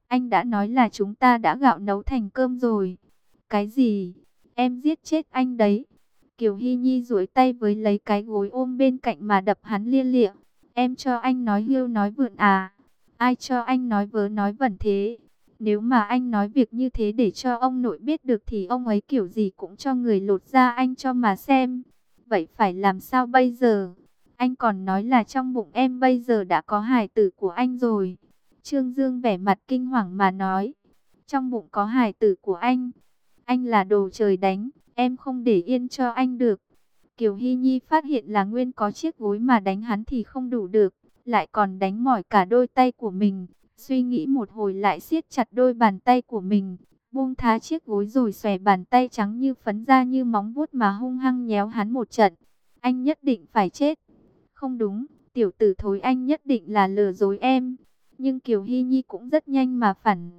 Anh đã nói là chúng ta đã gạo nấu thành cơm rồi. Cái gì? Em giết chết anh đấy. Kiều Hy Nhi duỗi tay với lấy cái gối ôm bên cạnh mà đập hắn lia lịa. Em cho anh nói hưu nói vượn à? Ai cho anh nói vớ nói vẩn thế? Nếu mà anh nói việc như thế để cho ông nội biết được thì ông ấy kiểu gì cũng cho người lột da anh cho mà xem. Vậy phải làm sao bây giờ? Anh còn nói là trong bụng em bây giờ đã có hài tử của anh rồi. Trương Dương vẻ mặt kinh hoàng mà nói. Trong bụng có hài tử của anh là đồ trời đánh, em không để yên cho anh được. Kiều Hy Nhi phát hiện là nguyên có chiếc gối mà đánh hắn thì không đủ được, lại còn đánh mỏi cả đôi tay của mình. Suy nghĩ một hồi lại siết chặt đôi bàn tay của mình, buông thá chiếc gối rồi xòe bàn tay trắng như phấn ra như móng vuốt mà hung hăng nhéo hắn một trận. Anh nhất định phải chết. Không đúng, tiểu tử thối, anh nhất định là lừa dối em. Nhưng Kiều Hy Nhi cũng rất nhanh mà phản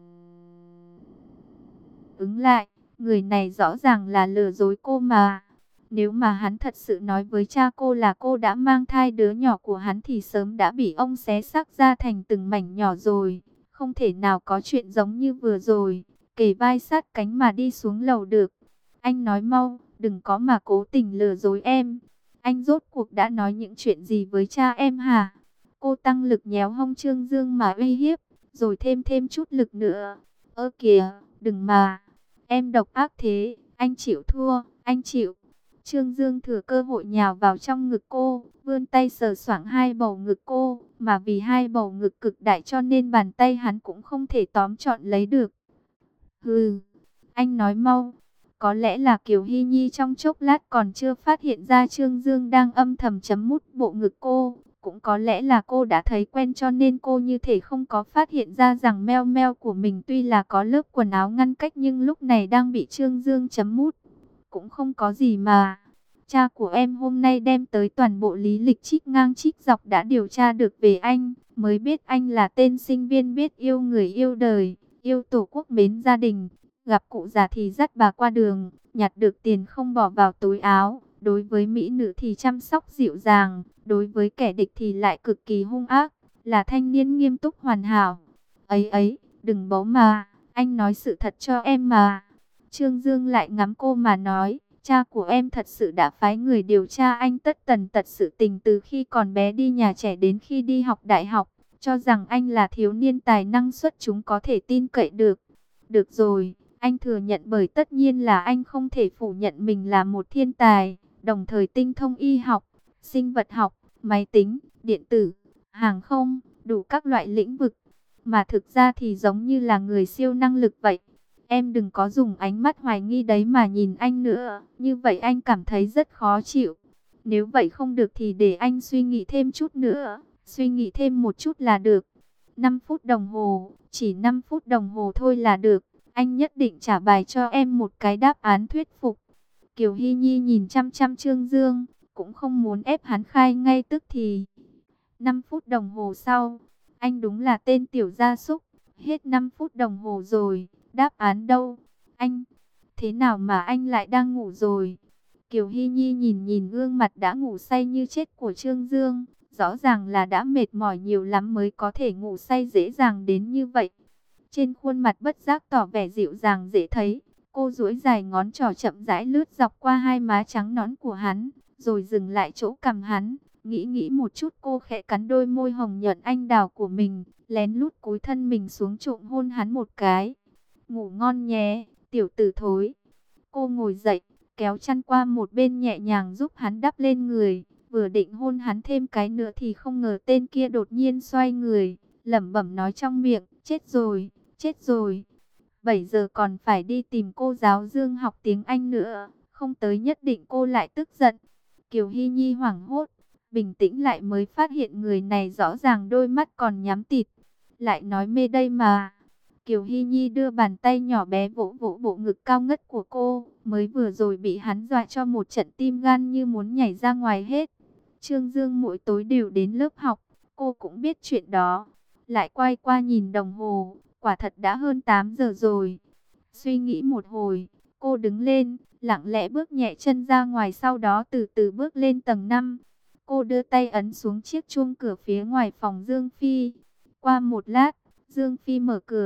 ứng lại, người này rõ ràng là lừa dối cô mà. Nếu mà hắn thật sự nói với cha cô là cô đã mang thai đứa nhỏ của hắn thì sớm đã bị ông xé xác ra thành từng mảnh nhỏ rồi. Không thể nào có chuyện giống như vừa rồi, kề vai sát cánh mà đi xuống lầu được. Anh nói mau, đừng có mà cố tình lừa dối em. Anh rốt cuộc đã nói những chuyện gì với cha em hả? Cô tăng lực nhéo hông Trương Dương mà uy hiếp, rồi thêm chút lực nữa. Ơ kìa, đừng mà. Em độc ác thế, anh chịu thua, anh chịu. Trương Dương thừa cơ hội nhào vào trong ngực cô, vươn tay sờ soạng hai bầu ngực cô, mà vì hai bầu ngực cực đại cho nên bàn tay hắn cũng không thể tóm trọn lấy được. Hừ, anh nói mau. Có lẽ là Kiều Hy Nhi trong chốc lát còn chưa phát hiện ra Trương Dương đang âm thầm chấm mút bộ ngực cô. Cũng có lẽ là cô đã thấy quen cho nên cô như thể không có phát hiện ra rằng meo meo của mình tuy là có lớp quần áo ngăn cách nhưng lúc này đang bị Trương Dương chấm mút. Cũng không có gì mà. Cha của em hôm nay đem tới toàn bộ lý lịch trích ngang trích dọc đã điều tra được về anh. Mới biết anh là tên sinh viên biết yêu người yêu đời, yêu tổ quốc mến gia đình. Gặp cụ già thì dắt bà qua đường, nhặt được tiền không bỏ vào túi áo. Đối với mỹ nữ thì chăm sóc dịu dàng, đối với kẻ địch thì lại cực kỳ hung ác. Là thanh niên nghiêm túc hoàn hảo. Ấy ấy, đừng bấu mà, anh nói sự thật cho em mà. Trương Dương lại ngắm cô mà nói, cha của em thật sự đã phái người điều tra anh tất tần tật sự tình từ khi còn bé đi nhà trẻ đến khi đi học đại học, cho rằng anh là thiếu niên tài năng xuất chúng có thể tin cậy được. Được rồi, anh thừa nhận bởi tất nhiên là anh không thể phủ nhận mình là một thiên tài, đồng thời tinh thông y học, sinh vật học, máy tính, điện tử, hàng không, đủ các loại lĩnh vực. Mà thực ra thì giống như là người siêu năng lực vậy. Em đừng có dùng ánh mắt hoài nghi đấy mà nhìn anh nữa, như vậy anh cảm thấy rất khó chịu. Nếu vậy không được thì để anh suy nghĩ thêm chút nữa, suy nghĩ thêm một chút là được. 5 phút đồng hồ, chỉ 5 phút đồng hồ thôi là được, anh nhất định trả bài cho em một cái đáp án thuyết phục. Kiều Hy Nhi nhìn chăm chăm Trương Dương, cũng không muốn ép hắn khai ngay tức thì. 5 phút đồng hồ sau, anh đúng là tên tiểu gia súc, hết 5 phút đồng hồ rồi. Đáp án đâu? Anh, thế nào mà anh lại đang ngủ rồi? Kiều Hy Nhi nhìn nhìn gương mặt đã ngủ say như chết của Trương Dương. Rõ ràng là đã mệt mỏi nhiều lắm mới có thể ngủ say dễ dàng đến như vậy. Trên khuôn mặt bất giác tỏ vẻ dịu dàng dễ thấy. Cô duỗi dài ngón trỏ chậm rãi lướt dọc qua hai má trắng nõn của hắn, rồi dừng lại chỗ cằm hắn. Nghĩ một chút cô khẽ cắn đôi môi hồng nhuận anh đào của mình, lén lút cúi thân mình xuống trộm hôn hắn một cái. Ngủ ngon nhé, tiểu tử thối. Cô ngồi dậy, kéo chăn qua một bên nhẹ nhàng giúp hắn đắp lên người. Vừa định hôn hắn thêm cái nữa thì không ngờ tên kia đột nhiên xoay người, lẩm bẩm nói trong miệng, chết rồi, chết rồi. 7 giờ còn phải đi tìm cô giáo Dương học tiếng Anh nữa, không tới nhất định cô lại tức giận. Kiều Hy Nhi hoảng hốt, bình tĩnh lại mới phát hiện người này rõ ràng đôi mắt còn nhắm tịt. Lại nói mê đây mà. Kiều Hy Nhi đưa bàn tay nhỏ bé vỗ vỗ bộ ngực cao ngất của cô, mới vừa rồi bị hắn dọa cho một trận tim gan như muốn nhảy ra ngoài hết. Trương Dương mỗi tối đều đến lớp học, cô cũng biết chuyện đó. Lại quay qua nhìn đồng hồ, quả thật đã hơn 8 giờ rồi. Suy nghĩ một hồi, cô đứng lên, lặng lẽ bước nhẹ chân ra ngoài sau đó từ từ bước lên tầng 5. Cô đưa tay ấn xuống chiếc chuông cửa phía ngoài phòng Dương Phi. Qua một lát, Dương Phi mở cửa.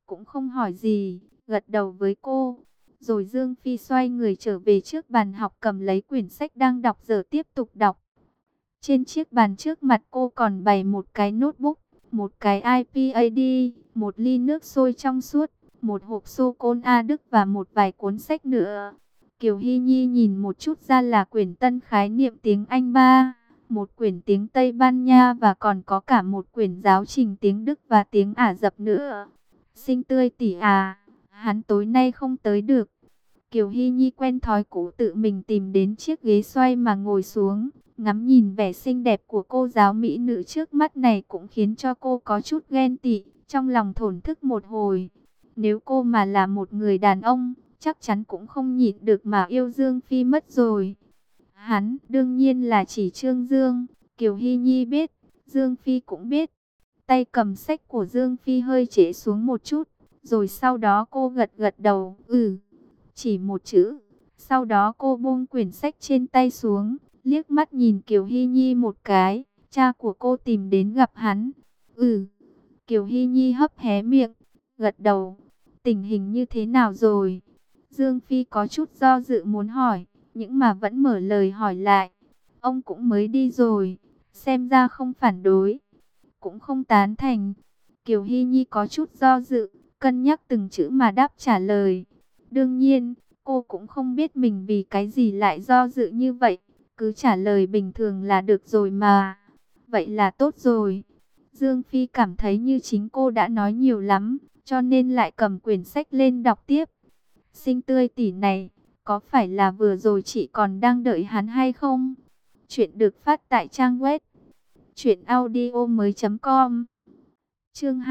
cũng không hỏi gì, gật đầu với cô. Rồi Dương Phi xoay người trở về trước bàn học, cầm lấy quyển sách đang đọc giờ tiếp tục đọc. Trên chiếc bàn trước mặt cô còn bày một cái notebook, một cái iPad, một ly nước sôi trong suốt, một hộp sô-cô-la Đức và một vài cuốn sách nữa. Kiều Hy Nhi nhìn một chút ra là quyển tân khái niệm tiếng Anh 3, một quyển tiếng Tây Ban Nha và còn có cả một quyển giáo trình tiếng Đức và tiếng Ả Rập nữa. Sinh Tươi tỷ à, hắn tối nay không tới được. Kiều Hy Nhi quen thói cũ tự mình tìm đến chiếc ghế xoay mà ngồi xuống. Ngắm nhìn vẻ xinh đẹp của cô giáo mỹ nữ trước mắt này cũng khiến cho cô có chút ghen tị, trong lòng thổn thức một hồi. Nếu cô mà là một người đàn ông, chắc chắn cũng không nhịn được mà yêu Dương Phi mất rồi. Hắn đương nhiên là chỉ Trương Dương, Kiều Hy Nhi biết, Dương Phi cũng biết. Tay cầm sách của Dương Phi hơi trễ xuống một chút, rồi sau đó cô gật gật đầu, chỉ một chữ. Sau đó cô buông quyển sách trên tay xuống, liếc mắt nhìn Kiều Hy Nhi một cái, cha của cô tìm đến gặp hắn. Kiều Hy Nhi hấp hé miệng, gật đầu. Tình hình như thế nào rồi? Dương Phi có chút do dự muốn hỏi, nhưng mà vẫn mở lời hỏi lại. Ông cũng mới đi rồi, xem ra không phản đối, cũng không tán thành. Kiều Hy Nhi có chút do dự, cân nhắc từng chữ mà đáp trả lời. Đương nhiên, cô cũng không biết mình vì cái gì lại do dự như vậy. Cứ trả lời bình thường là được rồi mà. Vậy là tốt rồi. Dương Phi cảm thấy như chính cô đã nói nhiều lắm, cho nên lại cầm quyển sách lên đọc tiếp. Sinh Tươi tỷ này, có phải là vừa rồi chị còn đang đợi hắn hay không? Chuyện được phát tại trang web truyệnaudiomoi.com. Chương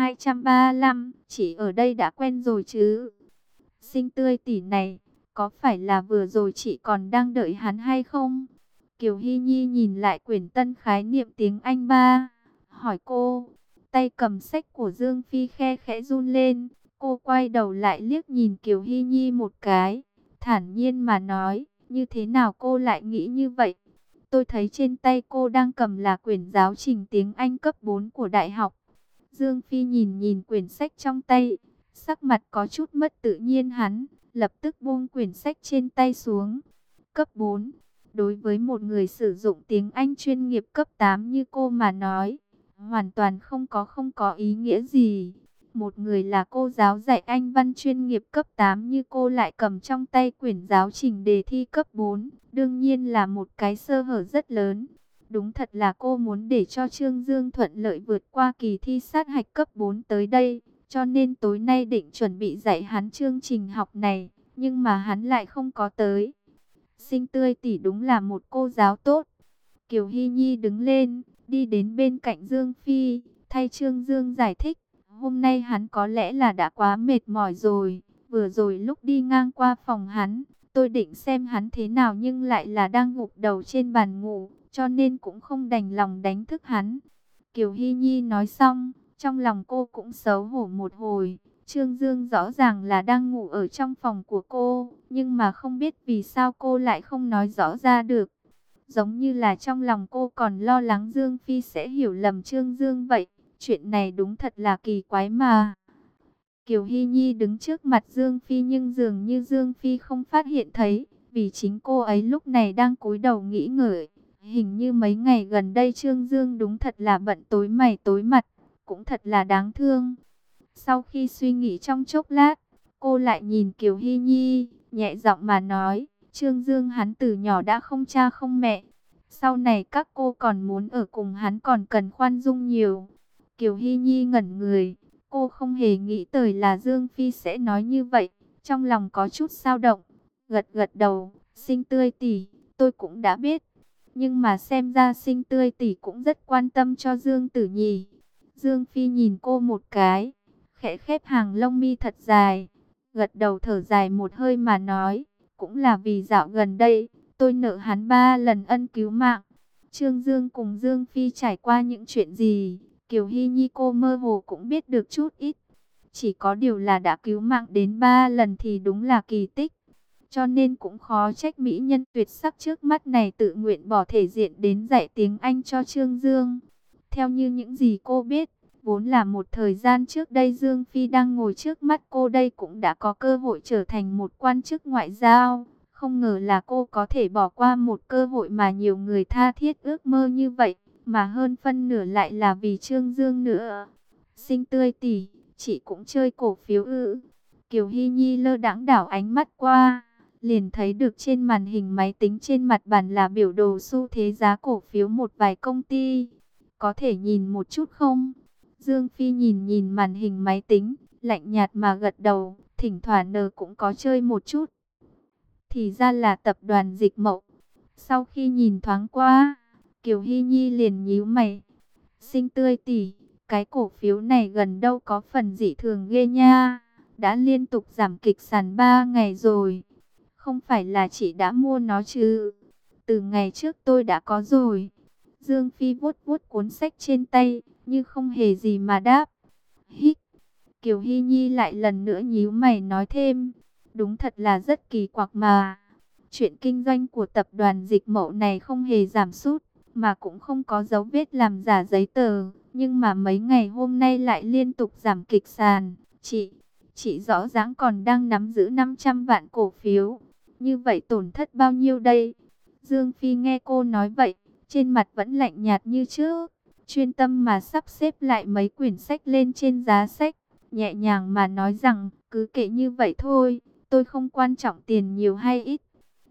235, chị ở đây đã quen rồi chứ? Sinh Tươi tỷ này, có phải là vừa rồi chị còn đang đợi hắn hay không? Kiều Hy Nhi nhìn lại quyển tân khái niệm tiếng Anh 3, hỏi cô. Tay cầm sách của Dương Phi khe khẽ run lên, cô quay đầu lại liếc nhìn Kiều Hy Nhi một cái, thản nhiên mà nói, như thế nào cô lại nghĩ như vậy? Tôi thấy trên tay cô đang cầm là quyển giáo trình tiếng Anh cấp 4 của đại học. Dương Phi nhìn nhìn quyển sách trong tay, sắc mặt có chút mất tự nhiên hắn, lập tức buông quyển sách trên tay xuống. Cấp 4, đối với một người sử dụng tiếng Anh chuyên nghiệp cấp 8 như cô mà nói, hoàn toàn không có ý nghĩa gì. Một người là cô giáo dạy Anh văn chuyên nghiệp cấp 8 như cô lại cầm trong tay quyển giáo trình đề thi cấp 4, đương nhiên là một cái sơ hở rất lớn. Đúng thật là cô muốn để cho Trương Dương thuận lợi vượt qua kỳ thi sát hạch cấp 4 tới đây, cho nên tối nay định chuẩn bị dạy hắn chương trình học này, nhưng mà hắn lại không có tới. Sinh Tươi tỷ đúng là một cô giáo tốt. Kiều Hy Nhi đứng lên, đi đến bên cạnh Dương Phi, thay Trương Dương giải thích. Hôm nay hắn có lẽ là đã quá mệt mỏi rồi. Vừa rồi lúc đi ngang qua phòng hắn, tôi định xem hắn thế nào nhưng lại là đang gục đầu trên bàn ngủ, cho nên cũng không đành lòng đánh thức hắn. Kiều Hy Nhi nói xong, trong lòng cô cũng xấu hổ một hồi. Trương Dương rõ ràng là đang ngủ ở trong phòng của cô, nhưng mà không biết vì sao cô lại không nói rõ ra được. Giống như là trong lòng cô còn lo lắng Dương Phi sẽ hiểu lầm Trương Dương vậy. Chuyện này đúng thật là kỳ quái mà. Kiều Hy Nhi đứng trước mặt Dương Phi nhưng dường như Dương Phi không phát hiện thấy, vì chính cô ấy lúc này đang cúi đầu nghĩ ngợi. Hình như mấy ngày gần đây Trương Dương đúng thật là bận tối mày tối mặt, cũng thật là đáng thương. Sau khi suy nghĩ trong chốc lát, cô lại nhìn Kiều Hy Nhi, nhẹ giọng mà nói, Trương Dương hắn từ nhỏ đã không cha không mẹ. Sau này các cô còn muốn ở cùng hắn còn cần khoan dung nhiều. Kiều Hy Nhi ngẩn người, cô không hề nghĩ tới là Dương Phi sẽ nói như vậy, trong lòng có chút dao động, gật gật đầu, Sinh Tươi tỷ, tôi cũng đã biết, nhưng mà xem ra Sinh Tươi tỷ cũng rất quan tâm cho Dương Tử nhỉ. Dương Phi nhìn cô một cái, khẽ khép hàng lông mi thật dài, gật đầu thở dài một hơi mà nói, cũng là vì dạo gần đây, tôi nợ hắn 3 lần ân cứu mạng. Trương Dương cùng Dương Phi trải qua những chuyện gì, Kiều Hy Nhi cô mơ hồ cũng biết được chút ít. Chỉ có điều là đã cứu mạng đến 3 lần thì đúng là kỳ tích. Cho nên cũng khó trách mỹ nhân tuyệt sắc trước mắt này tự nguyện bỏ thể diện đến dạy tiếng Anh cho Trương Dương. Theo như những gì cô biết, Vốn là một thời gian trước đây Dương Phi đang ngồi trước mắt cô đây cũng đã có cơ hội trở thành một quan chức ngoại giao. Không ngờ là cô có thể bỏ qua một cơ hội mà nhiều người tha thiết ước mơ như vậy, mà hơn phân nửa lại là vì Trương Dương nữa. Xinh tươi tỷ, chị cũng chơi cổ phiếu ư? Kiều Hy Nhi lơ đãng đảo ánh mắt qua, liền thấy được trên màn hình máy tính trên mặt bàn là biểu đồ xu thế giá cổ phiếu một vài công ty. Có thể nhìn một chút không? Dương Phi nhìn nhìn màn hình máy tính, lạnh nhạt mà gật đầu, thỉnh thoảng nờ cũng có chơi một chút. Thì ra là tập đoàn Dịch Mậu. Sau khi nhìn thoáng qua, Kiều Hy Nhi liền nhíu mày. Xinh tươi tỷ, cái cổ phiếu này gần đâu có phần dị thường ghê nha. Đã liên tục giảm kịch sàn 3 ngày rồi. Không phải là chị đã mua nó chứ? Từ ngày trước tôi đã có rồi. Dương Phi vuốt vuốt cuốn sách trên tay, như không hề gì mà đáp. Hít. Kiều Hy Nhi lại lần nữa nhíu mày nói thêm. Đúng thật là rất kỳ quặc mà. Chuyện kinh doanh của tập đoàn Dịch Mậu này không hề giảm sút, mà cũng không có dấu vết làm giả giấy tờ. Nhưng mà mấy ngày hôm nay lại liên tục giảm kịch sàn. Chị rõ ràng còn đang nắm giữ 500 vạn cổ phiếu. Như vậy tổn thất bao nhiêu đây? Dương Phi nghe cô nói vậy, trên mặt vẫn lạnh nhạt như trước, chuyên tâm mà sắp xếp lại mấy quyển sách lên trên giá sách, nhẹ nhàng mà nói rằng, cứ kệ như vậy thôi, tôi không quan trọng tiền nhiều hay ít.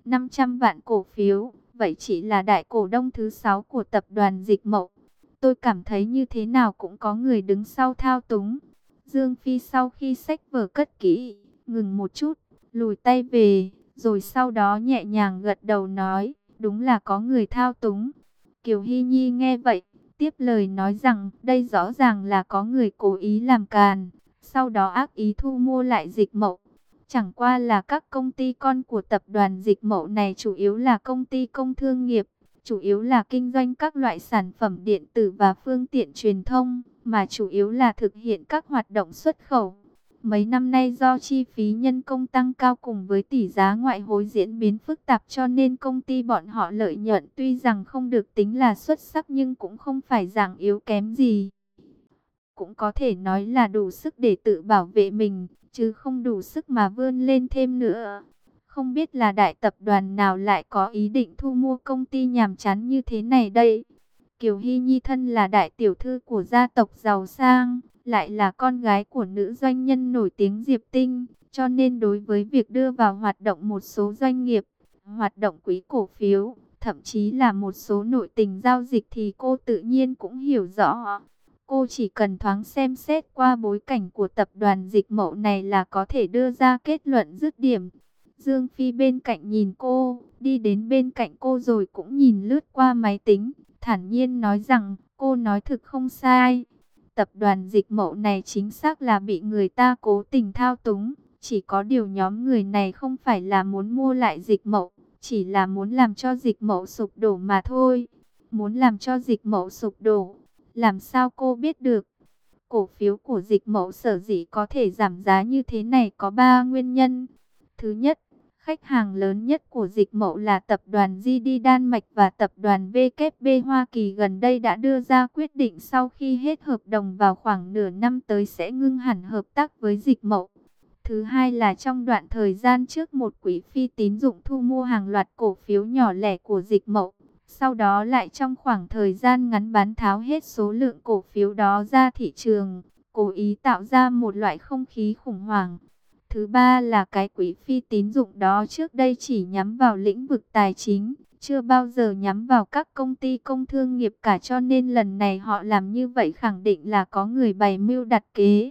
500 vạn cổ phiếu, vậy chỉ là đại cổ đông thứ 6 của tập đoàn Dịch Mậu. Tôi cảm thấy như thế nào cũng có người đứng sau thao túng. Dương Phi sau khi xách vở cất kỹ, ngừng một chút, lùi tay về, rồi sau đó nhẹ nhàng gật đầu nói, đúng là có người thao túng. Kiều Hy Nhi nghe vậy, tiếp lời nói rằng, đây rõ ràng là có người cố ý làm càn, sau đó ác ý thu mua lại Dịch Mậu. Chẳng qua là các công ty con của tập đoàn Dịch Mậu này chủ yếu là công ty công thương nghiệp, chủ yếu là kinh doanh các loại sản phẩm điện tử và phương tiện truyền thông, mà chủ yếu là thực hiện các hoạt động xuất khẩu. Mấy năm nay do chi phí nhân công tăng cao cùng với tỷ giá ngoại hối diễn biến phức tạp cho nên công ty bọn họ lợi nhuận tuy rằng không được tính là xuất sắc nhưng cũng không phải dạng yếu kém gì. Cũng có thể nói là đủ sức để tự bảo vệ mình, chứ không đủ sức mà vươn lên thêm nữa. Không biết là đại tập đoàn nào lại có ý định thu mua công ty nhàm chán như thế này đây. Kiều Hy Nhi thân là đại tiểu thư của gia tộc giàu sang, lại là con gái của nữ doanh nhân nổi tiếng Diệp Tinh, cho nên đối với việc đưa vào hoạt động một số doanh nghiệp, hoạt động quỹ cổ phiếu, thậm chí là một số nội tình giao dịch thì cô tự nhiên cũng hiểu rõ. Cô chỉ cần thoáng xem xét qua bối cảnh của tập đoàn Dịch Mậu này là có thể đưa ra kết luận dứt điểm. Dương Phi bên cạnh nhìn cô, đi đến bên cạnh cô rồi cũng nhìn lướt qua máy tính, thản nhiên nói rằng cô nói thực không sai. Tập đoàn Dịch Mậu này chính xác là bị người ta cố tình thao túng. Chỉ có điều nhóm người này không phải là muốn mua lại Dịch Mậu, chỉ là muốn làm cho Dịch Mậu sụp đổ mà thôi. Muốn làm cho Dịch Mậu sụp đổ, làm sao cô biết được? Cổ phiếu của Dịch Mậu sở dĩ có thể giảm giá như thế này có 3 nguyên nhân. Thứ nhất, khách hàng lớn nhất của Dịch Mậu là tập đoàn GD Đan Mạch và tập đoàn WB Hoa Kỳ gần đây đã đưa ra quyết định sau khi hết hợp đồng vào khoảng nửa năm tới sẽ ngưng hẳn hợp tác với Dịch Mậu. Thứ hai là trong đoạn thời gian trước một quỹ phi tín dụng thu mua hàng loạt cổ phiếu nhỏ lẻ của Dịch Mậu. Sau đó lại trong khoảng thời gian ngắn bán tháo hết số lượng cổ phiếu đó ra thị trường, cố ý tạo ra một loại không khí khủng hoảng. Thứ ba là cái quỹ phi tín dụng đó trước đây chỉ nhắm vào lĩnh vực tài chính, chưa bao giờ nhắm vào các công ty công thương nghiệp cả, cho nên lần này họ làm như vậy khẳng định là có người bày mưu đặt kế.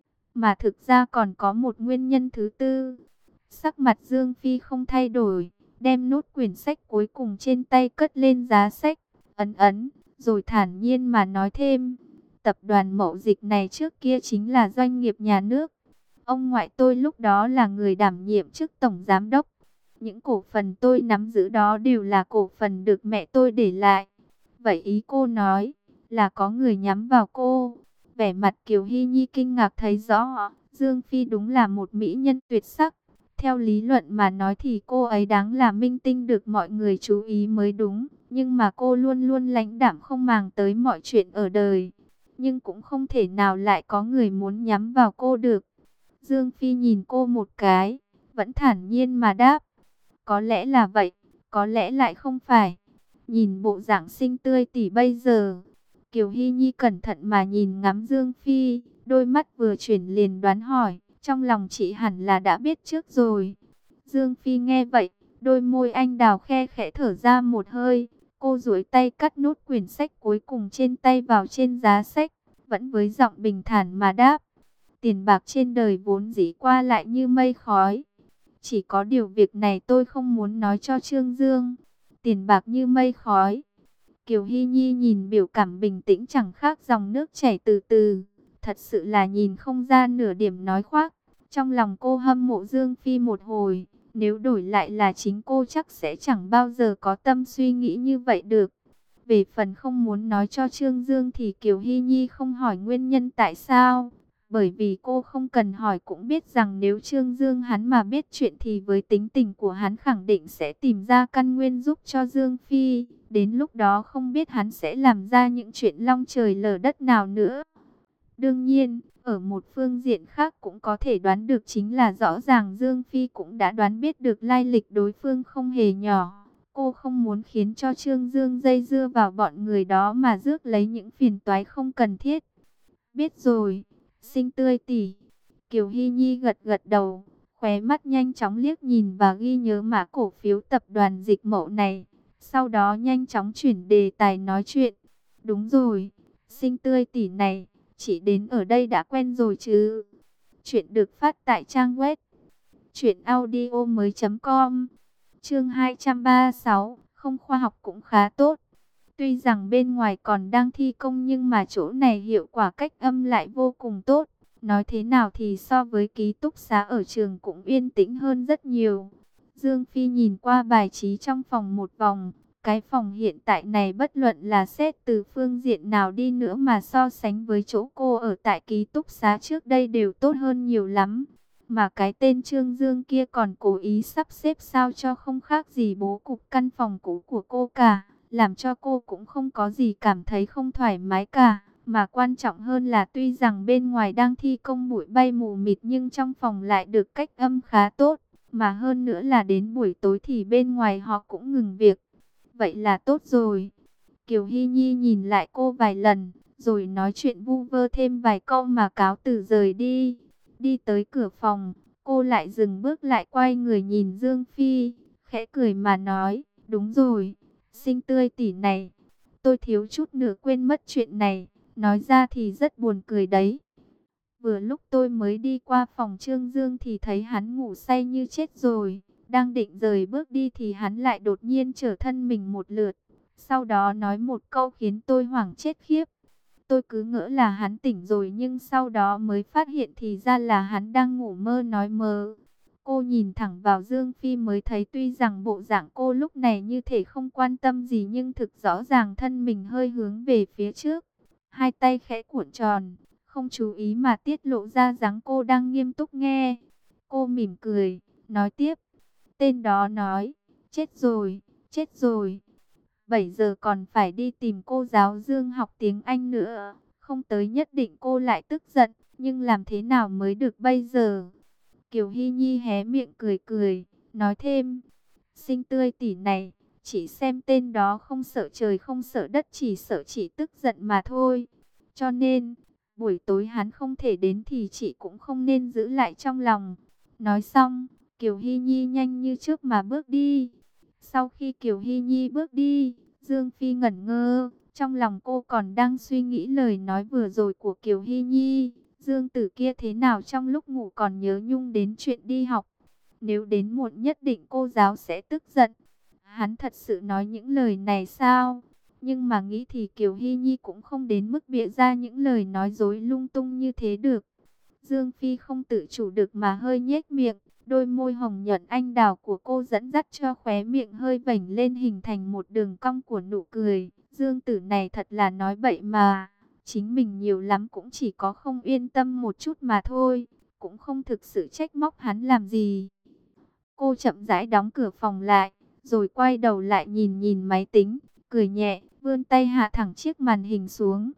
Mà thực ra còn có một nguyên nhân thứ tư. Sắc mặt Dương Phi không thay đổi, đem nốt quyển sách cuối cùng trên tay cất lên giá sách, ấn, rồi thản nhiên mà nói thêm. Tập đoàn Mậu Dịch này trước kia chính là doanh nghiệp nhà nước. Ông ngoại tôi lúc đó là người đảm nhiệm chức tổng giám đốc. Những cổ phần tôi nắm giữ đó đều là cổ phần được mẹ tôi để lại. Vậy ý cô nói là có người nhắm vào cô. Vẻ mặt Kiều Hy Nhi kinh ngạc thấy rõ, Dương Phi đúng là một mỹ nhân tuyệt sắc. Theo lý luận mà nói thì cô ấy đáng là minh tinh được mọi người chú ý mới đúng. Nhưng mà cô luôn luôn lãnh đạm không màng tới mọi chuyện ở đời. nhưng cũng không thể nào lại có người muốn nhắm vào cô được. Dương Phi nhìn cô một cái, vẫn thản nhiên mà đáp, có lẽ là vậy, có lẽ lại không phải. Nhìn bộ dạng xinh tươi tỉ bây giờ, Kiều Hy Nhi cẩn thận mà nhìn ngắm Dương Phi, đôi mắt vừa chuyển liền đoán hỏi, trong lòng chị hẳn là đã biết trước rồi. Dương Phi nghe vậy, đôi môi anh đào khe khẽ thở ra một hơi, cô duỗi tay cắt nút quyển sách cuối cùng trên tay vào trên giá sách, vẫn với giọng bình thản mà đáp, tiền bạc trên đời vốn dĩ qua lại như mây khói. Chỉ có điều việc này tôi không muốn nói cho Trương Dương. Tiền bạc như mây khói. Kiều Hy Nhi nhìn biểu cảm bình tĩnh chẳng khác dòng nước chảy từ từ. Thật sự là nhìn không ra nửa điểm nói khoác. Trong lòng cô hâm mộ Dương Phi một hồi. Nếu đổi lại là chính cô chắc sẽ chẳng bao giờ có tâm suy nghĩ như vậy được. Về phần không muốn nói cho Trương Dương thì Kiều Hy Nhi không hỏi nguyên nhân tại sao. Bởi vì cô không cần hỏi cũng biết rằng nếu Trương Dương hắn mà biết chuyện thì với tính tình của hắn khẳng định sẽ tìm ra căn nguyên giúp cho Dương Phi. Đến lúc đó không biết hắn sẽ làm ra những chuyện long trời lở đất nào nữa. Đương nhiên, ở một phương diện khác cũng có thể đoán được chính là rõ ràng Dương Phi cũng đã đoán biết được lai lịch đối phương không hề nhỏ. Cô không muốn khiến cho Trương Dương dây dưa vào bọn người đó mà rước lấy những phiền toái không cần thiết. Biết rồi. Xinh tươi tỉ. Kiều Hy Nhi gật gật đầu, khóe mắt nhanh chóng liếc nhìn và ghi nhớ mã cổ phiếu tập đoàn Dịch Mậu này. Sau đó nhanh chóng chuyển đề tài nói chuyện. Đúng rồi, xinh tươi tỉ này, chị đến ở đây đã quen rồi chứ? Chuyện được phát tại trang web truyệnaudiomoi.com. Chương 236, không khoa học cũng khá tốt. Tuy rằng bên ngoài còn đang thi công nhưng mà chỗ này hiệu quả cách âm lại vô cùng tốt. Nói thế nào thì so với ký túc xá ở trường cũng yên tĩnh hơn rất nhiều. Dương Phi nhìn qua bài trí trong phòng một vòng. Cái phòng hiện tại này bất luận là xét từ phương diện nào đi nữa mà so sánh với chỗ cô ở tại ký túc xá trước đây đều tốt hơn nhiều lắm. Mà cái tên Trương Dương kia còn cố ý sắp xếp sao cho không khác gì bố cục căn phòng cũ của cô cả, làm cho cô cũng không có gì cảm thấy không thoải mái cả. Mà quan trọng hơn là tuy rằng bên ngoài đang thi công bụi bay mù mịt nhưng trong phòng lại được cách âm khá tốt. Mà hơn nữa là đến buổi tối thì bên ngoài họ cũng ngừng việc. Vậy là tốt rồi. Kiều Hy Nhi nhìn lại cô vài lần, rồi nói chuyện vu vơ thêm vài câu mà cáo từ rời đi. Đi tới cửa phòng, cô lại dừng bước lại quay người nhìn Dương Phi, khẽ cười mà nói, đúng rồi, xinh tươi tỉ này, tôi thiếu chút nữa quên mất chuyện này, nói ra thì rất buồn cười đấy. Vừa lúc tôi mới đi qua phòng Trương Dương thì thấy hắn ngủ say như chết rồi, đang định rời bước đi thì hắn lại đột nhiên trở thân mình một lượt, sau đó nói một câu khiến tôi hoảng chết khiếp. Tôi cứ ngỡ là hắn tỉnh rồi nhưng sau đó mới phát hiện thì ra là hắn đang ngủ mơ nói mơ. Cô nhìn thẳng vào Dương Phi mới thấy tuy rằng bộ dạng cô lúc này như thể không quan tâm gì nhưng thực rõ ràng thân mình hơi hướng về phía trước. Hai tay khẽ cuộn tròn, không chú ý mà tiết lộ ra dáng cô đang nghiêm túc nghe. Cô mỉm cười, nói tiếp. Tên đó nói, chết rồi, chết rồi. 7 giờ còn phải đi tìm cô giáo Dương học tiếng Anh nữa. Không tới nhất định cô lại tức giận, nhưng làm thế nào mới được bây giờ? Kiều Hy Nhi hé miệng cười cười, nói thêm. Xinh tươi tỉ này, chỉ xem tên đó không sợ trời không sợ đất chỉ sợ chị tức giận mà thôi. Cho nên, buổi tối hắn không thể đến thì chị cũng không nên giữ lại trong lòng. Nói xong, Kiều Hy Nhi nhanh như trước mà bước đi. Sau khi Kiều Hy Nhi bước đi, Dương Phi ngẩn ngơ, trong lòng cô còn đang suy nghĩ lời nói vừa rồi của Kiều Hy Nhi. Dương Tử kia thế nào trong lúc ngủ còn nhớ nhung đến chuyện đi học. Nếu đến muộn nhất định cô giáo sẽ tức giận. Hắn thật sự nói những lời này sao? Nhưng mà nghĩ thì Kiều Hy Nhi cũng không đến mức bịa ra những lời nói dối lung tung như thế được. Dương Phi không tự chủ được mà hơi nhếch miệng. Đôi môi hồng nhuận anh đào của cô dẫn dắt cho khóe miệng hơi vểnh lên hình thành một đường cong của nụ cười. Dương Tử này thật là nói bậy mà. Chính mình nhiều lắm cũng chỉ có không yên tâm một chút mà thôi. Cũng không thực sự trách móc hắn làm gì. Cô chậm rãi đóng cửa phòng lại. Rồi quay đầu lại nhìn nhìn máy tính. Cười nhẹ, vươn tay hạ thẳng chiếc màn hình xuống.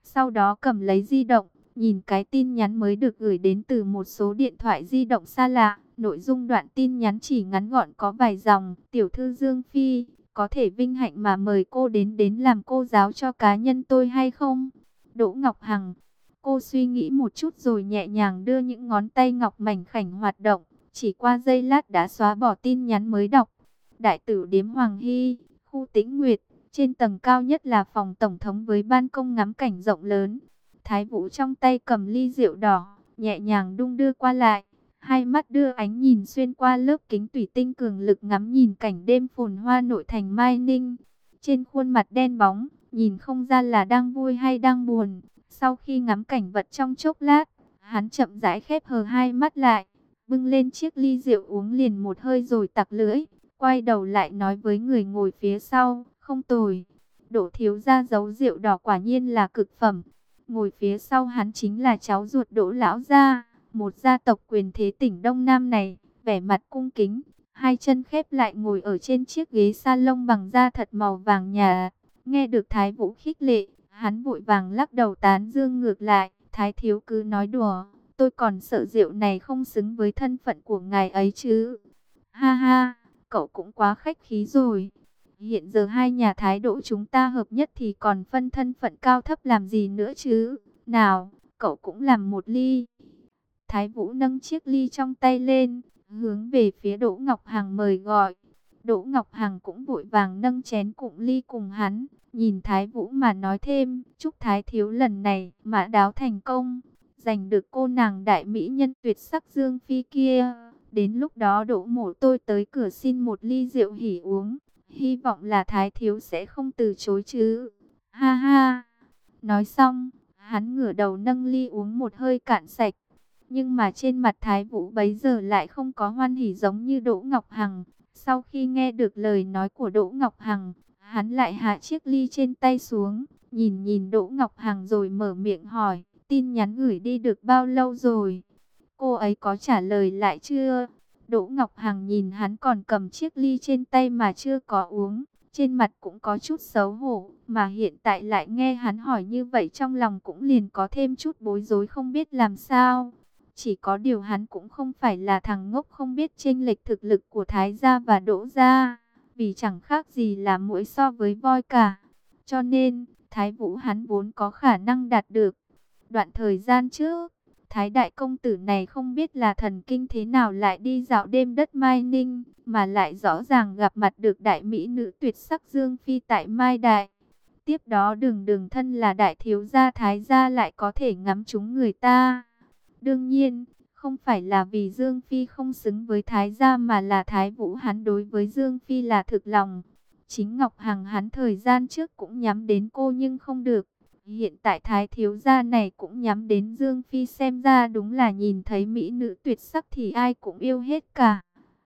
Sau đó cầm lấy di động, nhìn cái tin nhắn mới được gửi đến từ một số điện thoại di động xa lạ. Nội dung đoạn tin nhắn chỉ ngắn gọn có vài dòng: tiểu thư Dương Phi, có thể vinh hạnh mà mời cô đến đến làm cô giáo cho cá nhân tôi hay không? Đỗ Ngọc Hằng. Cô suy nghĩ một chút rồi nhẹ nhàng đưa những ngón tay ngọc mảnh khảnh hoạt động. Chỉ qua giây lát đã xóa bỏ tin nhắn mới đọc. Đại tử điếm Hoàng Hy, khu Tĩnh Nguyệt. Trên tầng cao nhất là phòng tổng thống với ban công ngắm cảnh rộng lớn. Thái Vũ trong tay cầm ly rượu đỏ, nhẹ nhàng đung đưa qua lại. Hai mắt đưa ánh nhìn xuyên qua lớp kính thủy tinh cường lực ngắm nhìn cảnh đêm phồn hoa nội thành Mai Ninh. Trên khuôn mặt đen bóng, nhìn không ra là đang vui hay đang buồn. Sau khi ngắm cảnh vật trong chốc lát, hắn chậm rãi khép hờ hai mắt lại, bưng lên chiếc ly rượu uống liền một hơi rồi tặc lưỡi. Quay đầu lại nói với người ngồi phía sau, không tồi. Đỗ thiếu gia giấu rượu đỏ quả nhiên là cực phẩm. Ngồi phía sau hắn chính là cháu ruột Đỗ lão gia, một gia tộc quyền thế tỉnh Đông Nam này, vẻ mặt cung kính, hai chân khép lại ngồi ở trên chiếc ghế salon bằng da thật màu vàng nhà. Nghe được Thái Vũ khích lệ, hắn vội vàng lắc đầu tán dương ngược lại, Thái thiếu cứ nói đùa, tôi còn sợ rượu này không xứng với thân phận của ngài ấy chứ. Ha ha, cậu cũng quá khách khí rồi. Hiện giờ hai nhà Thái Đỗ chúng ta hợp nhất thì còn phân thân phận cao thấp làm gì nữa chứ. Nào, cậu cũng làm một ly. Thái Vũ nâng chiếc ly trong tay lên, hướng về phía Đỗ Ngọc Hằng mời gọi. Đỗ Ngọc Hằng cũng vội vàng nâng chén cụng ly cùng hắn, nhìn Thái Vũ mà nói thêm, chúc Thái thiếu lần này mã đáo thành công, giành được cô nàng đại mỹ nhân tuyệt sắc Dương Phi kia. Đến lúc đó Đỗ mổ tôi tới cửa xin một ly rượu hỉ uống, hy vọng là Thái thiếu sẽ không từ chối chứ. Ha ha. Nói xong, hắn ngửa đầu nâng ly uống một hơi cạn sạch. Nhưng mà trên mặt Thái Vũ bấy giờ lại không có hoan hỉ giống như Đỗ Ngọc Hằng. Sau khi nghe được lời nói của Đỗ Ngọc Hằng, hắn lại hạ chiếc ly trên tay xuống, nhìn nhìn Đỗ Ngọc Hằng rồi mở miệng hỏi, tin nhắn gửi đi được bao lâu rồi? Cô ấy có trả lời lại chưa? Đỗ Ngọc Hằng nhìn hắn còn cầm chiếc ly trên tay mà chưa có uống, trên mặt cũng có chút xấu hổ, mà hiện tại lại nghe hắn hỏi như vậy trong lòng cũng liền có thêm chút bối rối không biết làm sao. Chỉ có điều hắn cũng không phải là thằng ngốc không biết chênh lệch thực lực của Thái gia và Đỗ gia, vì chẳng khác gì là muỗi so với voi cả. Cho nên, Thái Vũ hắn vốn có khả năng đạt được. Đoạn thời gian trước, Thái đại công tử này không biết là thần kinh thế nào lại đi dạo đêm đất Mai Ninh, mà lại rõ ràng gặp mặt được đại mỹ nữ tuyệt sắc Dương Phi tại Mai Đại. Tiếp đó đường đường thân là đại thiếu gia Thái gia lại có thể ngắm trúng người ta. Đương nhiên, không phải là vì Dương Phi không xứng với Thái gia mà là Thái Vũ hắn đối với Dương Phi là thực lòng. Chính Ngọc Hằng hắn thời gian trước cũng nhắm đến cô nhưng không được. Hiện tại Thái thiếu gia này cũng nhắm đến Dương Phi, xem ra đúng là nhìn thấy mỹ nữ tuyệt sắc thì ai cũng yêu hết cả.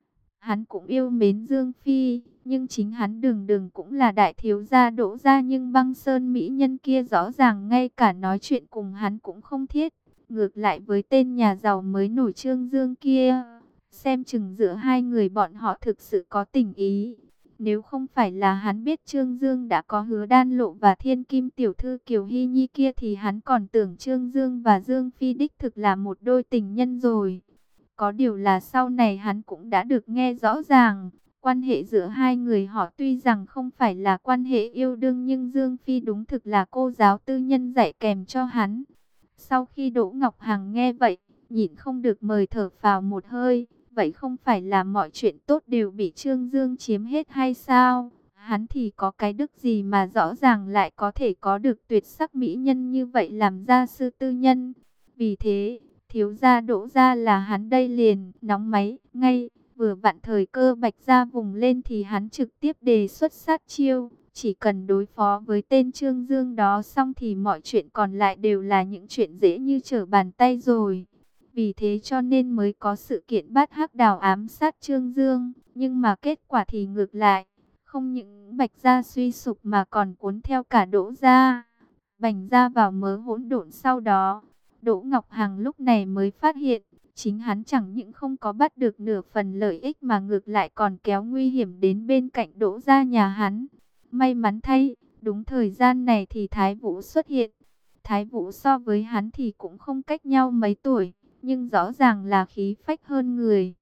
Hắn cũng yêu mến Dương Phi, nhưng chính hắn đường đường cũng là đại thiếu gia Đỗ gia, nhưng băng sơn mỹ nhân kia rõ ràng ngay cả nói chuyện cùng hắn cũng không thiết. Ngược lại với tên nhà giàu mới nổi Trương Dương kia, xem chừng giữa hai người bọn họ thực sự có tình ý. Nếu không phải là hắn biết Trương Dương đã có Hứa Đan Lộ và thiên kim tiểu thư Kiều Hy Nhi kia thì hắn còn tưởng Trương Dương và Dương Phi đích thực là một đôi tình nhân rồi. Có điều là sau này hắn cũng đã được nghe rõ ràng, quan hệ giữa hai người họ tuy rằng không phải là quan hệ yêu đương nhưng Dương Phi đúng thực là cô giáo tư nhân dạy kèm cho hắn. Sau khi Đỗ Ngọc Hằng nghe vậy, nhịn không được mời thở phào một hơi. Vậy không phải là mọi chuyện tốt đều bị Trương Dương chiếm hết hay sao? Hắn thì có cái đức gì mà rõ ràng lại có thể có được tuyệt sắc mỹ nhân như vậy làm gia sư tư nhân? Vì thế, thiếu gia Đỗ gia là hắn đây liền nóng máy ngay. Vừa vặn thời cơ Bạch gia vùng lên thì hắn trực tiếp đề xuất sát chiêu. Chỉ cần đối phó với tên Trương Dương đó xong thì mọi chuyện còn lại đều là những chuyện dễ như trở bàn tay rồi. Vì thế cho nên mới có sự kiện Bát Hắc Đào ám sát Trương Dương. Nhưng mà kết quả thì ngược lại. Không những Bạch gia suy sụp mà còn cuốn theo cả Đỗ gia. Bành gia vào mớ hỗn độn sau đó. Đỗ Ngọc Hằng lúc này mới phát hiện. Chính hắn chẳng những không có bắt được nửa phần lợi ích mà ngược lại còn kéo nguy hiểm đến bên cạnh Đỗ gia nhà hắn. May mắn thay, đúng thời gian này thì Thái Vũ xuất hiện. Thái Vũ so với hắn thì cũng không cách nhau mấy tuổi, nhưng rõ ràng là khí phách hơn người.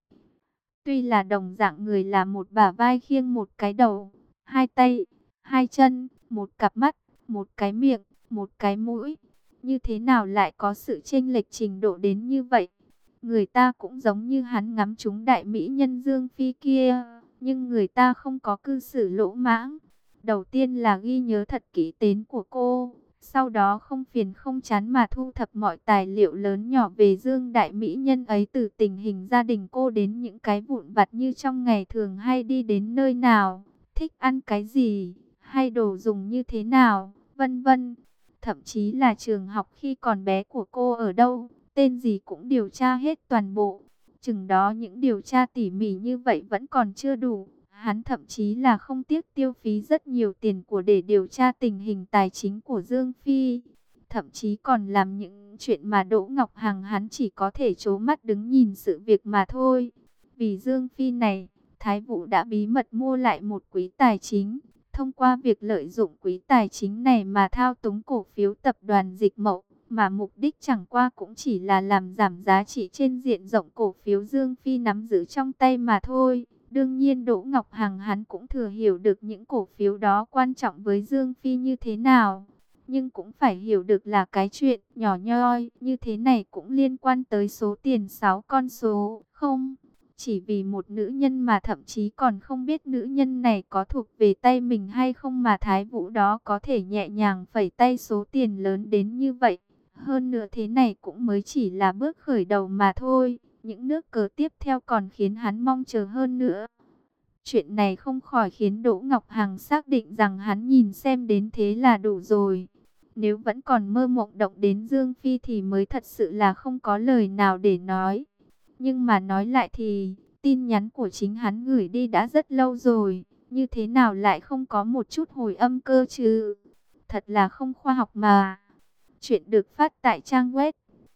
Tuy là đồng dạng người là một bả vai khiêng một cái đầu, hai tay, hai chân, một cặp mắt, một cái miệng, một cái mũi. Như thế nào lại có sự chênh lệch trình độ đến như vậy? Người ta cũng giống như hắn ngắm trúng đại mỹ nhân Dương Phi kia, nhưng người ta không có cư xử lỗ mãng. Đầu tiên là ghi nhớ thật kỹ tên của cô, sau đó không phiền không chán mà thu thập mọi tài liệu lớn nhỏ về Dương đại mỹ nhân ấy, từ tình hình gia đình cô đến những cái vụn vặt như trong ngày thường hay đi đến nơi nào, thích ăn cái gì, hay đồ dùng như thế nào, vân vân. Thậm chí là trường học khi còn bé của cô ở đâu, tên gì cũng điều tra hết toàn bộ. Chừng đó những điều tra tỉ mỉ như vậy vẫn còn chưa đủ. Hắn thậm chí là không tiếc tiêu phí rất nhiều tiền của để điều tra tình hình tài chính của Dương Phi. Thậm chí còn làm những chuyện mà Đỗ Ngọc Hằng hắn chỉ có thể trố mắt đứng nhìn sự việc mà thôi. Vì Dương Phi này, Thái Vũ đã bí mật mua lại một quỹ tài chính. Thông qua việc lợi dụng quỹ tài chính này mà thao túng cổ phiếu tập đoàn Dịch Mậu, mà mục đích chẳng qua cũng chỉ là làm giảm giá trị trên diện rộng cổ phiếu Dương Phi nắm giữ trong tay mà thôi. Đương nhiên Đỗ Ngọc Hằng hắn cũng thừa hiểu được những cổ phiếu đó quan trọng với Dương Phi như thế nào. Nhưng cũng phải hiểu được là cái chuyện nhỏ nhoi như thế này cũng liên quan tới số tiền 6 con số. Không, chỉ vì một nữ nhân mà thậm chí còn không biết nữ nhân này có thuộc về tay mình hay không mà Thái Vũ đó có thể nhẹ nhàng phẩy tay số tiền lớn đến như vậy. Hơn nữa thế này cũng mới chỉ là bước khởi đầu mà thôi. Những nước cờ tiếp theo còn khiến hắn mong chờ hơn nữa. Chuyện này không khỏi khiến Đỗ Ngọc Hằng xác định rằng hắn nhìn xem đến thế là đủ rồi. Nếu vẫn còn mơ mộng động đến Dương Phi thì mới thật sự là không có lời nào để nói. Nhưng mà nói lại thì, tin nhắn của chính hắn gửi đi đã rất lâu rồi. Như thế nào lại không có một chút hồi âm cơ chứ? Thật là không khoa học mà. Chuyện được phát tại trang web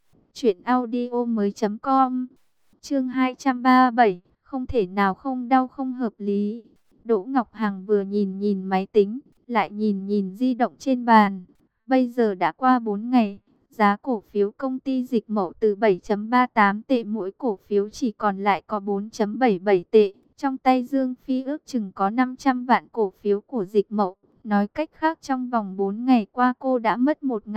truyệnaudiomoi.com. Chương 237, không thể nào không đau không hợp lý. Đỗ Ngọc Hằng vừa nhìn nhìn máy tính, lại nhìn nhìn di động trên bàn. Bây giờ đã qua 4 ngày, giá cổ phiếu công ty Dịch Mậu từ 7.38 tệ mỗi cổ phiếu chỉ còn lại có 4.77 tệ. Trong tay Dương Phi ước chừng có 500 vạn cổ phiếu của Dịch Mậu. Nói cách khác trong vòng 4 ngày qua cô đã mất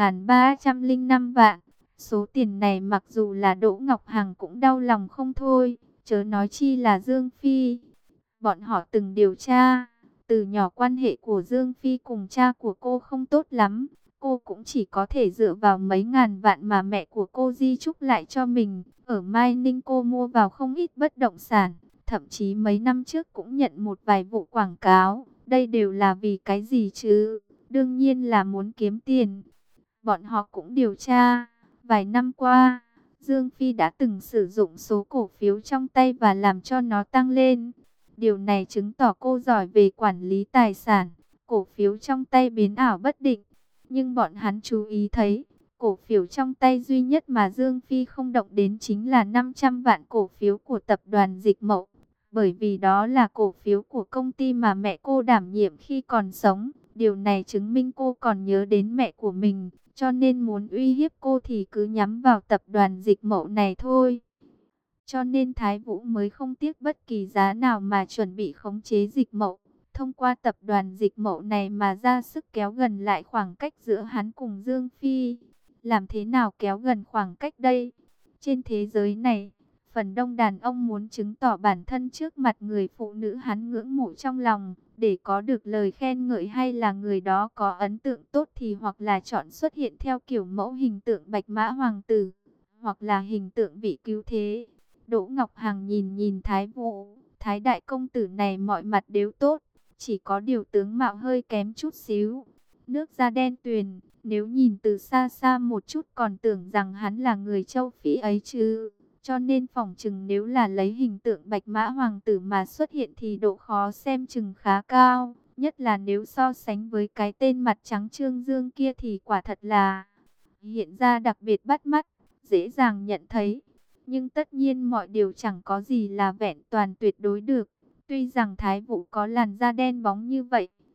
1.305 vạn. Số tiền này mặc dù là Đỗ Ngọc Hằng cũng đau lòng không thôi, chớ nói chi là Dương Phi. Bọn họ từng điều tra, từ nhỏ quan hệ của Dương Phi cùng cha của cô không tốt lắm. Cô cũng chỉ có thể dựa vào mấy ngàn vạn mà mẹ của cô di chúc lại cho mình. Ở Mai Ninh cô mua vào không ít bất động sản, thậm chí mấy năm trước cũng nhận một vài vụ quảng cáo. Đây đều là vì cái gì chứ? Đương nhiên là muốn kiếm tiền. Bọn họ cũng điều tra, vài năm qua, Dương Phi đã từng sử dụng số cổ phiếu trong tay và làm cho nó tăng lên. Điều này chứng tỏ cô giỏi về quản lý tài sản. Cổ phiếu trong tay biến ảo bất định. Nhưng bọn hắn chú ý thấy, cổ phiếu trong tay duy nhất mà Dương Phi không động đến chính là 500 vạn cổ phiếu của tập đoàn Dịch Mậu. Bởi vì đó là cổ phiếu của công ty mà mẹ cô đảm nhiệm khi còn sống. Điều này chứng minh cô còn nhớ đến mẹ của mình. Cho nên muốn uy hiếp cô thì cứ nhắm vào tập đoàn Dịch Mậu này thôi. Cho nên Thái Vũ mới không tiếc bất kỳ giá nào mà chuẩn bị khống chế Dịch Mậu. Thông qua tập đoàn Dịch Mậu này mà ra sức kéo gần lại khoảng cách giữa hắn cùng Dương Phi. Làm thế nào kéo gần khoảng cách đây? Trên thế giới này, phần đông đàn ông muốn chứng tỏ bản thân trước mặt người phụ nữ hắn ngưỡng mộ trong lòng. Để có được lời khen ngợi hay là người đó có ấn tượng tốt thì hoặc là chọn xuất hiện theo kiểu mẫu hình tượng bạch mã hoàng tử, hoặc là hình tượng vị cứu thế. Đỗ Ngọc Hằng nhìn nhìn Thái Vũ, Thái đại công tử này mọi mặt đều tốt, chỉ có điều tướng mạo hơi kém chút xíu. Nước da đen tuyền, nếu nhìn từ xa xa một chút còn tưởng rằng hắn là người châu Phi ấy chứ. Cho nên phỏng chừng nếu là lấy hình tượng bạch mã hoàng tử mà xuất hiện thì độ khó xem chừng khá cao. Nhất là nếu so sánh với cái tên mặt trắng Trương Dương kia thì quả thật là hiện ra đặc biệt bắt mắt, dễ dàng nhận thấy. Nhưng tất nhiên mọi điều chẳng có gì là vẹn toàn tuyệt đối được. Tuy rằng Thái Vũ có làn da đen bóng như vậy,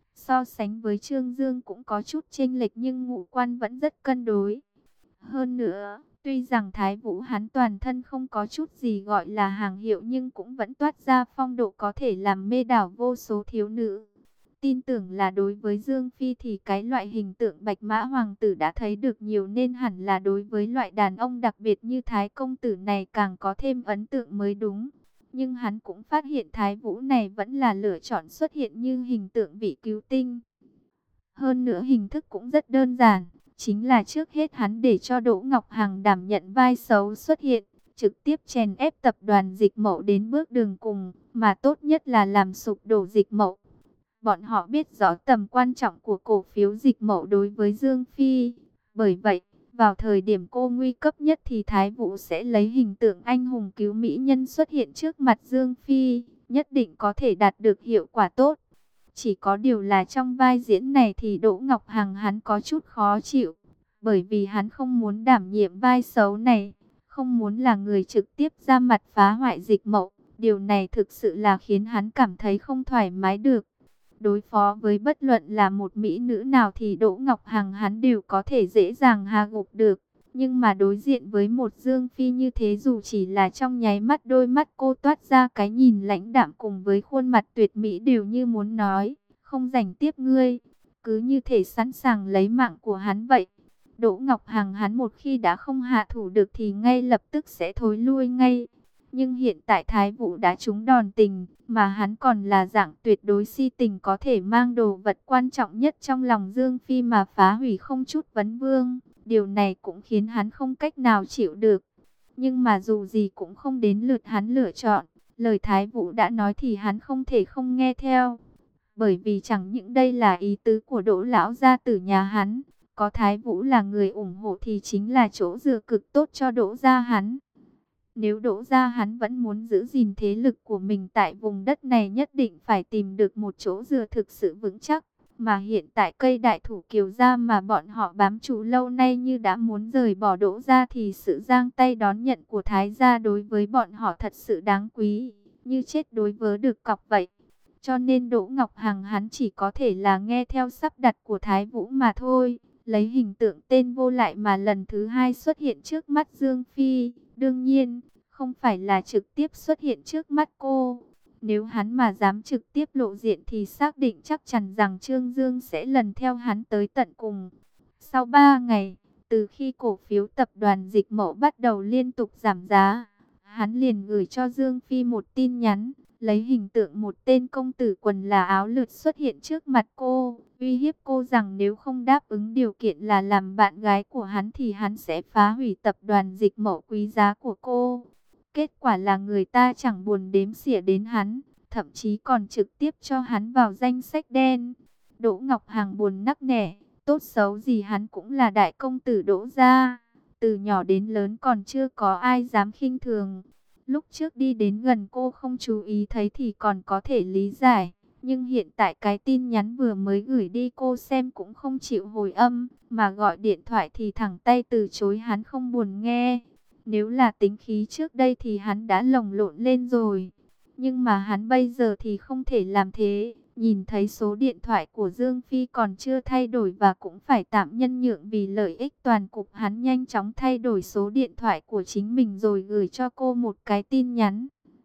So sánh với Trương Dương cũng có chút chênh lệch nhưng ngũ quan vẫn rất cân đối. Hơn nữa, tuy rằng Thái Vũ hắn toàn thân không có chút gì gọi là hàng hiệu nhưng cũng vẫn toát ra phong độ có thể làm mê đảo vô số thiếu nữ. Tin tưởng là đối với Dương Phi thì cái loại hình tượng Bạch Mã Hoàng tử đã thấy được nhiều nên hẳn là đối với loại đàn ông đặc biệt như Thái Công Tử này càng có thêm ấn tượng mới đúng. Nhưng hắn cũng phát hiện Thái Vũ này vẫn là lựa chọn xuất hiện như hình tượng vị cứu tinh. Hơn nữa hình thức cũng rất đơn giản, chính là trước hết hắn để cho Đỗ Ngọc Hằng đảm nhận vai xấu xuất hiện, trực tiếp chèn ép tập đoàn Dịch Mậu đến bước đường cùng, mà tốt nhất là làm sụp đổ Dịch Mậu. Bọn họ biết rõ tầm quan trọng của cổ phiếu Dịch Mậu đối với Dương Phi, bởi vậy, vào thời điểm cô nguy cấp nhất thì Thái Vũ sẽ lấy hình tượng anh hùng cứu mỹ nhân xuất hiện trước mặt Dương Phi, nhất định có thể đạt được hiệu quả tốt. Chỉ có điều là trong vai diễn này thì Đỗ Ngọc Hằng hắn có chút khó chịu, bởi vì hắn không muốn đảm nhiệm vai xấu này, không muốn là người trực tiếp ra mặt phá hoại Dịch Mậu. Điều này thực sự là khiến hắn cảm thấy không thoải mái được. Đối phó với bất luận là một mỹ nữ nào thì Đỗ Ngọc Hằng hắn đều có thể dễ dàng hạ gục được. Nhưng mà đối diện với một Dương Phi như thế dù chỉ là trong nháy mắt đôi mắt cô toát ra cái nhìn lãnh đạm cùng với khuôn mặt tuyệt mỹ đều như muốn nói, không rảnh tiếp ngươi, cứ như thể sẵn sàng lấy mạng của hắn vậy. Đỗ Ngọc Hằng hắn một khi đã không hạ thủ được thì ngay lập tức sẽ thối lui ngay. Nhưng hiện tại Thái Vũ đã trúng đòn tình, mà hắn còn là dạng tuyệt đối si tình có thể mang đồ vật quan trọng nhất trong lòng Dương Phi mà phá hủy không chút vấn vương. Điều này cũng khiến hắn không cách nào chịu được. Nhưng mà dù gì cũng không đến lượt hắn lựa chọn. Lời Thái Vũ đã nói thì hắn không thể không nghe theo. Bởi vì chẳng những đây là ý tứ của Đỗ lão gia tử nhà hắn. Có Thái Vũ là người ủng hộ thì chính là chỗ dựa cực tốt cho Đỗ gia hắn. Nếu Đỗ gia hắn vẫn muốn giữ gìn thế lực của mình tại vùng đất này nhất định phải tìm được một chỗ dựa thực sự vững chắc. Mà hiện tại cây đại thụ Kiều gia mà bọn họ bám trụ lâu nay như đã muốn rời bỏ Đỗ gia thì sự giang tay đón nhận của Thái gia đối với bọn họ thật sự đáng quý, như chết đối với được cọc vậy. Cho nên Đỗ Ngọc Hằng hắn chỉ có thể là nghe theo sắp đặt của Thái Vũ mà thôi. Lấy hình tượng tên vô lại mà lần thứ hai xuất hiện trước mắt Dương Phi. Đương nhiên, không phải là trực tiếp xuất hiện trước mắt cô. Nếu hắn mà dám trực tiếp lộ diện thì xác định chắc chắn rằng Trương Dương sẽ lần theo hắn tới tận cùng. Sau 3 ngày, từ khi cổ phiếu tập đoàn Dịch Mậu bắt đầu liên tục giảm giá, hắn liền gửi cho Dương Phi một tin nhắn, lấy hình tượng một tên công tử quần là áo lượt xuất hiện trước mặt cô, uy hiếp cô rằng nếu không đáp ứng điều kiện là làm bạn gái của hắn thì hắn sẽ phá hủy tập đoàn Dịch Mậu quý giá của cô. Kết quả là người ta chẳng buồn đếm xỉa đến hắn, thậm chí còn trực tiếp cho hắn vào danh sách đen. Đỗ Ngọc Hằng buồn nắc nẻ, tốt xấu gì hắn cũng là đại công tử Đỗ gia, từ nhỏ đến lớn còn chưa có ai dám khinh thường. Lúc trước đi đến gần cô không chú ý thấy thì còn có thể lý giải, nhưng hiện tại cái tin nhắn vừa mới gửi đi cô xem cũng không chịu hồi âm, mà gọi điện thoại thì thẳng tay từ chối, hắn không buồn nghe. Nếu là tính khí trước đây thì hắn đã lồng lộn lên rồi. Nhưng mà hắn bây giờ thì không thể làm thế. Nhìn thấy số điện thoại của Dương Phi còn chưa thay đổi và cũng phải tạm nhân nhượng vì lợi ích toàn cục, hắn nhanh chóng thay đổi số điện thoại của chính mình rồi gửi cho cô một cái tin nhắn.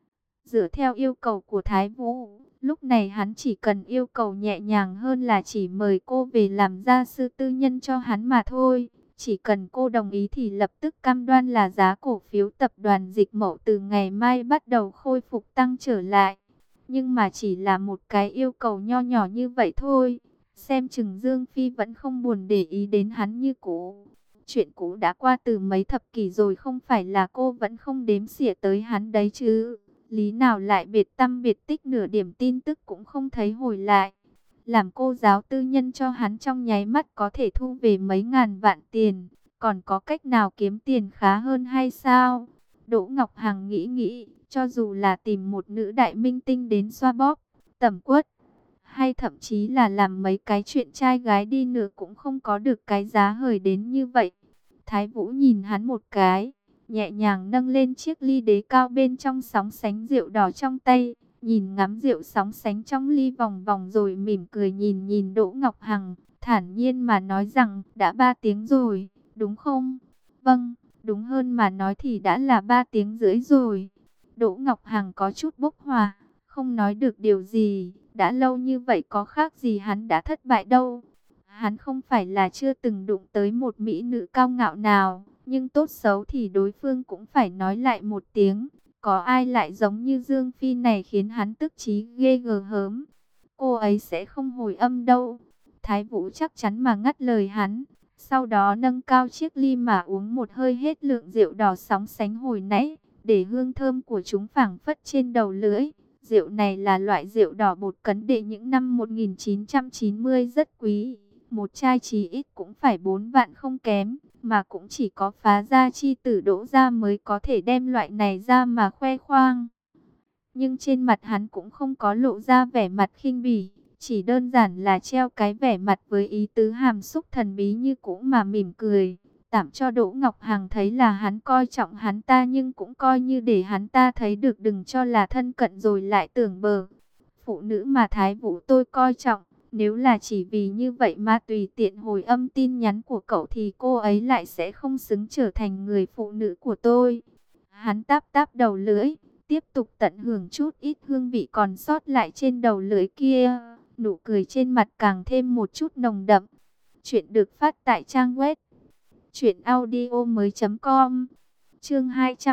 Dựa theo yêu cầu của Thái Vũ, lúc này hắn chỉ cần yêu cầu nhẹ nhàng hơn là chỉ mời cô về làm gia sư tư nhân cho hắn mà thôi. Chỉ cần cô đồng ý thì lập tức cam đoan là giá cổ phiếu tập đoàn Dịch Mậu từ ngày mai bắt đầu khôi phục tăng trở lại. Nhưng mà chỉ là một cái yêu cầu nho nhỏ như vậy thôi. Xem chừng Dương Phi vẫn không buồn để ý đến hắn như cũ. Chuyện cũ đã qua từ mấy thập kỷ rồi, không phải là cô vẫn không đếm xỉa tới hắn đấy chứ. Lý nào lại biệt tăm biệt tích, nửa điểm tin tức cũng không thấy hồi lại. Làm cô giáo tư nhân cho hắn trong nháy mắt có thể thu về mấy ngàn vạn tiền. Còn có cách nào kiếm tiền khá hơn hay sao? Đỗ Ngọc Hằng nghĩ, cho dù là tìm một nữ đại minh tinh đến xoa bóp, tẩm quất, hay thậm chí là làm mấy cái chuyện trai gái đi nữa cũng không có được cái giá hời đến như vậy. Thái Vũ nhìn hắn một cái, nhẹ nhàng nâng lên chiếc ly đế cao bên trong sóng sánh rượu đỏ trong tay, nhìn ngắm rượu sóng sánh trong ly vòng vòng rồi mỉm cười nhìn nhìn Đỗ Ngọc Hằng, thản nhiên mà nói rằng đã 3 tiếng rồi, đúng không? Vâng, đúng hơn mà nói thì đã là 3 tiếng rưỡi rồi. Đỗ Ngọc Hằng có chút bốc hỏa, không nói được điều gì, đã lâu như vậy có khác gì hắn đã thất bại đâu. Hắn không phải là chưa từng đụng tới một mỹ nữ cao ngạo nào, nhưng tốt xấu thì đối phương cũng phải nói lại một tiếng. Có ai lại giống như Dương Phi này khiến hắn tức chí ghê gớm. Cô ấy sẽ không hồi âm đâu. Thái Vũ chắc chắn mà ngắt lời hắn. Sau đó nâng cao chiếc ly mà uống một hơi hết lượng rượu đỏ sóng sánh hồi nãy, để hương thơm của chúng phảng phất trên đầu lưỡi. Rượu này là loại rượu đỏ bột cấn đệ những năm 1990 rất quý. Một chai chí ít cũng phải 4 vạn không kém, mà cũng chỉ có phá gia chi tử Đỗ gia mới có thể đem loại này ra mà khoe khoang. Nhưng trên mặt hắn cũng không có lộ ra vẻ mặt khinh bỉ, chỉ đơn giản là treo cái vẻ mặt với ý tứ hàm xúc thần bí như cũ mà mỉm cười. Tạm cho Đỗ Ngọc Hằng thấy là hắn coi trọng hắn ta, nhưng cũng coi như để hắn ta thấy được, đừng cho là thân cận rồi lại tưởng bờ. Phụ nữ mà Thái Vũ tôi coi trọng, nếu là chỉ vì như vậy mà tùy tiện hồi âm tin nhắn của cậu thì cô ấy lại sẽ không xứng trở thành người phụ nữ của tôi. Hắn táp táp đầu lưỡi, tiếp tục tận hưởng chút ít hương vị còn sót lại trên đầu lưỡi kia. Nụ cười trên mặt càng thêm một chút nồng đậm. Chuyện được phát tại trang web truyệnaudiomoi.com. Chương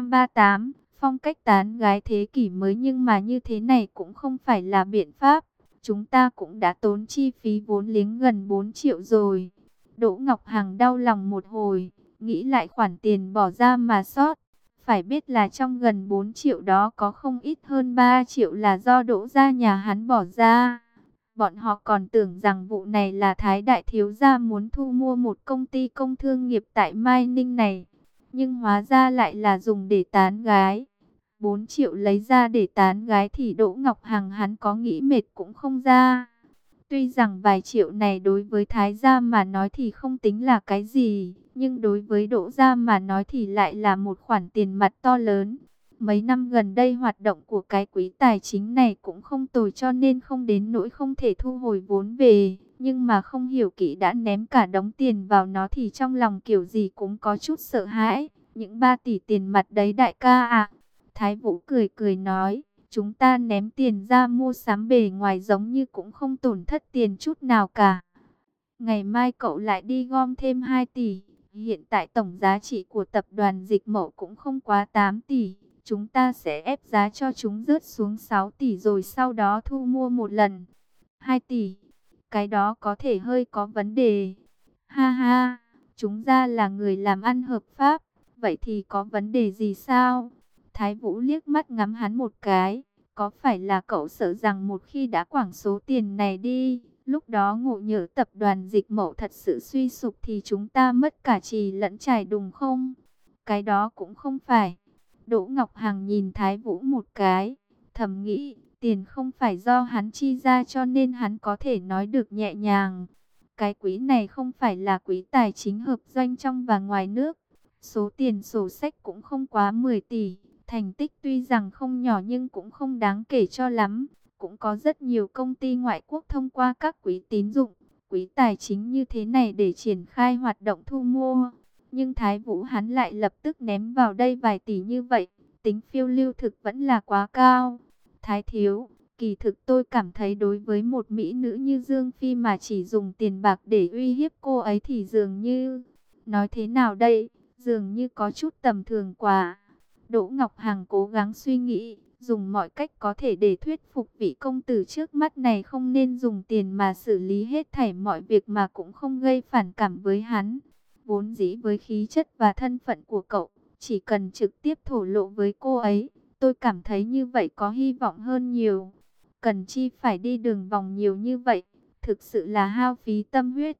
238, phong cách tán gái thế kỷ mới, nhưng mà như thế này cũng không phải là biện pháp. Chúng ta cũng đã tốn chi phí vốn liếng gần 4 triệu rồi. Đỗ Ngọc Hằng đau lòng một hồi, nghĩ lại khoản tiền bỏ ra mà sót. Phải biết là trong gần 4 triệu đó có không ít hơn 3 triệu là do Đỗ gia nhà hắn bỏ ra. Bọn họ còn tưởng rằng vụ này là Thái đại thiếu gia muốn thu mua một công ty công thương nghiệp tại Mai Ninh này. Nhưng hóa ra lại là dùng để tán gái. 4 triệu lấy ra để tán gái thì Đỗ Ngọc Hằng hắn có nghĩ mệt cũng không ra. Tuy rằng vài triệu này đối với Thái gia mà nói thì không tính là cái gì, nhưng đối với Đỗ gia mà nói thì lại là một khoản tiền mặt to lớn. Mấy năm gần đây hoạt động của cái quỹ tài chính này cũng không tồi, cho nên không đến nỗi không thể thu hồi vốn về. Nhưng mà không hiểu kỹ đã ném cả đống tiền vào nó thì trong lòng kiểu gì cũng có chút sợ hãi. Những 3 tỷ tiền mặt đấy đại ca à. Thái Vũ cười cười nói, chúng ta ném tiền ra mua sắm bề ngoài giống như cũng không tổn thất tiền chút nào cả. Ngày mai cậu lại đi gom thêm 2 tỷ. Hiện tại tổng giá trị của tập đoàn Dịch Mậu cũng không quá 8 tỷ. Chúng ta sẽ ép giá cho chúng rớt xuống 6 tỷ rồi sau đó thu mua một lần. 2 tỷ, cái đó có thể hơi có vấn đề. Ha ha, chúng ta là người làm ăn hợp pháp, vậy thì có vấn đề gì sao? Thái Vũ liếc mắt ngắm hắn một cái, có phải là cậu sợ rằng một khi đã quẳng số tiền này đi, lúc đó ngộ nhỡ tập đoàn Dịch Mậu thật sự suy sụp thì chúng ta mất cả chì lẫn chài đúng không? Cái đó cũng không phải. Đỗ Ngọc Hằng nhìn Thái Vũ một cái, thầm nghĩ, tiền không phải do hắn chi ra cho nên hắn có thể nói được nhẹ nhàng. Cái quỹ này không phải là quỹ tài chính hợp doanh trong và ngoài nước. Số tiền sổ sách cũng không quá 10 tỷ. Thành tích tuy rằng không nhỏ nhưng cũng không đáng kể cho lắm. Cũng có rất nhiều công ty ngoại quốc thông qua các quỹ tín dụng, quỹ tài chính như thế này để triển khai hoạt động thu mua. Nhưng Thái Vũ hắn lại lập tức ném vào đây vài tỷ như vậy, tính phiêu lưu thực vẫn là quá cao. Thái thiếu, kỳ thực tôi cảm thấy đối với một mỹ nữ như Dương Phi mà chỉ dùng tiền bạc để uy hiếp cô ấy thì dường như, nói thế nào đây, dường như có chút tầm thường quá. Đỗ Ngọc Hằng cố gắng suy nghĩ, dùng mọi cách có thể để thuyết phục vị công tử trước mắt này không nên dùng tiền mà xử lý hết thảy mọi việc mà cũng không gây phản cảm với hắn. Vốn dĩ với khí chất và thân phận của cậu, chỉ cần trực tiếp thổ lộ với cô ấy, tôi cảm thấy như vậy có hy vọng hơn nhiều. Cần chi phải đi đường vòng nhiều như vậy, thực sự là hao phí tâm huyết.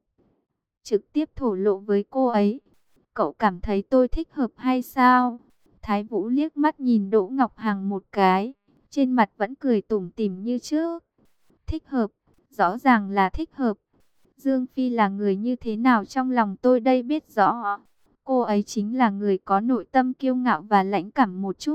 Trực tiếp thổ lộ với cô ấy, cậu cảm thấy tôi thích hợp hay sao? Thái Vũ liếc mắt nhìn Đỗ Ngọc Hằng một cái, trên mặt vẫn cười tủm tỉm như trước. Thích hợp, rõ ràng là thích hợp. Dương Phi là người như thế nào trong lòng tôi đây biết rõ. Cô ấy chính là người có nội tâm kiêu ngạo và lãnh cảm một chút,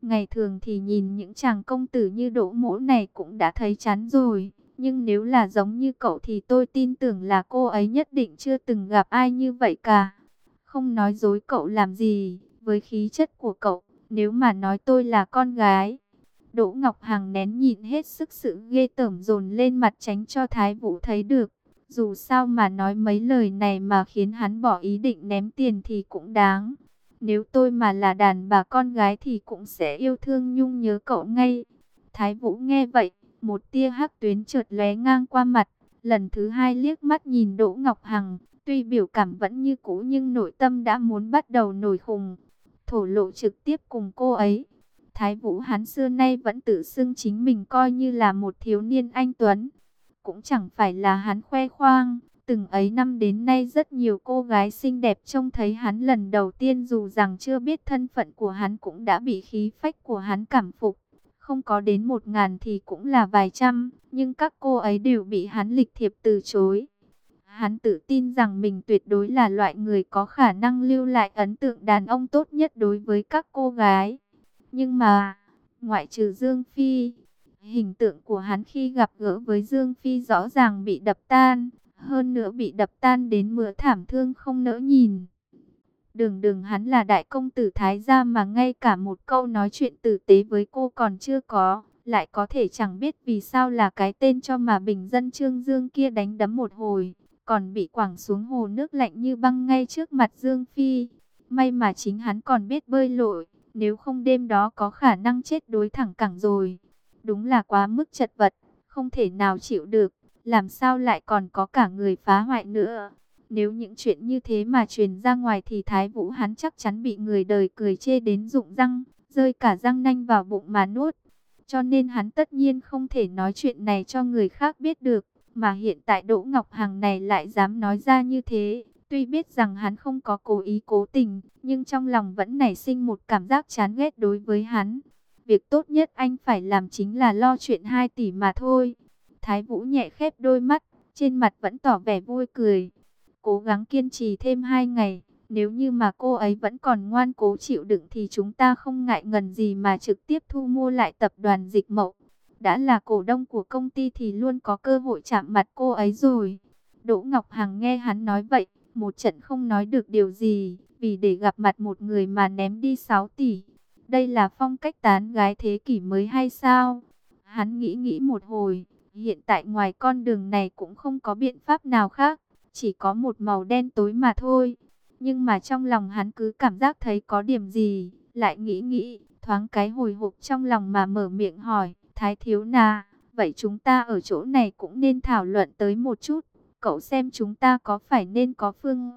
Ngày thường thì nhìn những chàng công tử như Đỗ Mỗ này cũng đã thấy chán rồi. Nhưng nếu là giống như cậu thì tôi tin tưởng là cô ấy nhất định chưa từng gặp ai như vậy cả. Không nói dối cậu làm gì, với khí chất của cậu, nếu mà nói tôi là con gái. Đỗ Ngọc Hằng nén nhịn hết sức sự ghê tởm dồn lên mặt tránh cho Thái Vũ thấy được. Dù sao mà nói mấy lời này mà khiến hắn bỏ ý định ném tiền thì cũng đáng. Nếu tôi mà là đàn bà con gái thì cũng sẽ yêu thương nhung nhớ cậu ngay. Thái Vũ nghe vậy, một tia hắc tuyến chợt lóe ngang qua mặt. Lần thứ hai liếc mắt nhìn Đỗ Ngọc Hằng, tuy biểu cảm vẫn như cũ nhưng nội tâm đã muốn bắt đầu nổi khùng. Thổ lộ trực tiếp cùng cô ấy. Thái Vũ hắn xưa nay vẫn tự xưng chính mình coi như là một thiếu niên anh tuấn. Cũng chẳng phải là hắn khoe khoang. Từng ấy năm đến nay rất nhiều cô gái xinh đẹp trông thấy hắn lần đầu tiên dù rằng chưa biết thân phận của hắn cũng đã bị khí phách của hắn cảm phục. Không có đến 1.000 thì cũng là vài trăm, nhưng các cô ấy đều bị hắn lịch thiệp từ chối. Hắn tự tin rằng mình tuyệt đối là loại người có khả năng lưu lại ấn tượng đàn ông tốt nhất đối với các cô gái. Nhưng mà, ngoại trừ Dương Phi, hình tượng của hắn khi gặp gỡ với Dương Phi rõ ràng bị đập tan, hơn nữa bị đập tan đến mưa thảm thương không nỡ nhìn. Đường đường hắn là đại công tử Thái gia mà ngay cả một câu nói chuyện tử tế với cô còn chưa có, lại có thể chẳng biết vì sao là cái tên cho mà bình dân Trương Dương kia đánh đấm một hồi, còn bị quẳng xuống hồ nước lạnh như băng ngay trước mặt Dương Phi. May mà chính hắn còn biết bơi lội, nếu không đêm đó có khả năng chết đuối thẳng cẳng rồi. Đúng là quá mức chật vật, không thể nào chịu được, làm sao lại còn có cả người phá hoại nữa. Nếu những chuyện như thế mà truyền ra ngoài thì Thái Vũ hắn chắc chắn bị người đời cười chê đến rụng răng, rơi cả răng nanh vào bụng mà nuốt. Cho nên hắn tất nhiên không thể nói chuyện này cho người khác biết được, mà hiện tại Đỗ Ngọc Hằng này lại dám nói ra như thế. Tuy biết rằng hắn không có cố ý cố tình, nhưng trong lòng vẫn nảy sinh một cảm giác chán ghét đối với hắn. Việc tốt nhất anh phải làm chính là lo chuyện 2 tỷ mà thôi. Thái Vũ nhẹ khép đôi mắt, trên mặt vẫn tỏ vẻ vui cười. Cố gắng kiên trì thêm 2 ngày, nếu như mà cô ấy vẫn còn ngoan cố chịu đựng thì chúng ta không ngại ngần gì mà trực tiếp thu mua lại tập đoàn Dịch Mậu. Đã là cổ đông của công ty thì luôn có cơ hội chạm mặt cô ấy rồi. Đỗ Ngọc Hằng nghe hắn nói vậy, một trận không nói được điều gì, vì để gặp mặt một người mà ném đi 6 tỷ. Đây là phong cách tán gái thế kỷ mới hay sao? Hắn nghĩ một hồi, hiện tại ngoài con đường này cũng không có biện pháp nào khác, chỉ có một màu đen tối mà thôi. Nhưng mà trong lòng hắn cứ cảm giác thấy có điểm gì, lại nghĩ, thoáng cái hồi hộp trong lòng mà mở miệng hỏi, Thái thiếu nà, vậy chúng ta ở chỗ này cũng nên thảo luận tới một chút, cậu xem chúng ta có phải nên có phương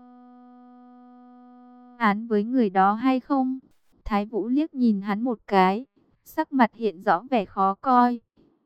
án với người đó hay không? Thái Vũ liếc nhìn hắn một cái, sắc mặt hiện rõ vẻ khó coi.